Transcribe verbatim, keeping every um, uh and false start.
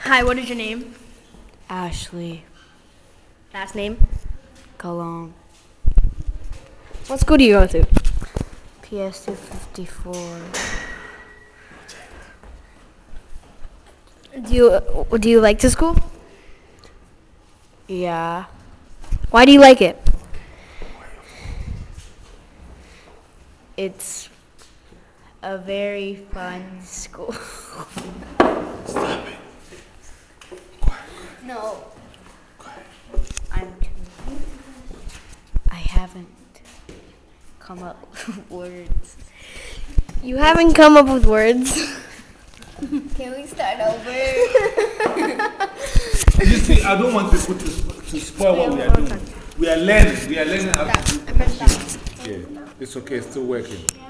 Hi, what is your name? Ashley. Last name? Cologne. What school do you go to? P S two fifty-four. Do you do you like the school? Yeah. Why do you like it? It's a very fun school. Stop it. No. I'm too. I haven't come up with words. You haven't come up with words. Can we start over? You see, I don't want people to, to spoil what we are doing. We are learning. We are learning how to do. Yeah, it's okay. It's still working.